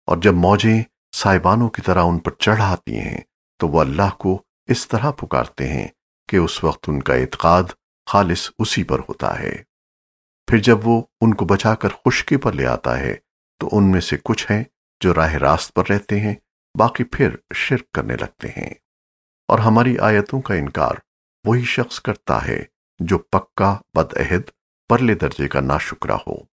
और जब मौजें साइबानों की तरह उन पर चढ़ आती हैं तो वो अल्लाह को इस तरह पुकारते हैं कि उस वक्त उनका इत्काद खालिस उसी पर होता है। फिर जब वो उनको बचाकर खुशकी पर ले आता है तो उनमें से कुछ हैं जो राह रास्त पर रहते हैं, बाकी फिर शिर्क करने लगते हैं। और हमारी आयतों का इनकार वही शख्स करता है जो पक्का बदअहद परले दर्जे का नाशुक्रा हो।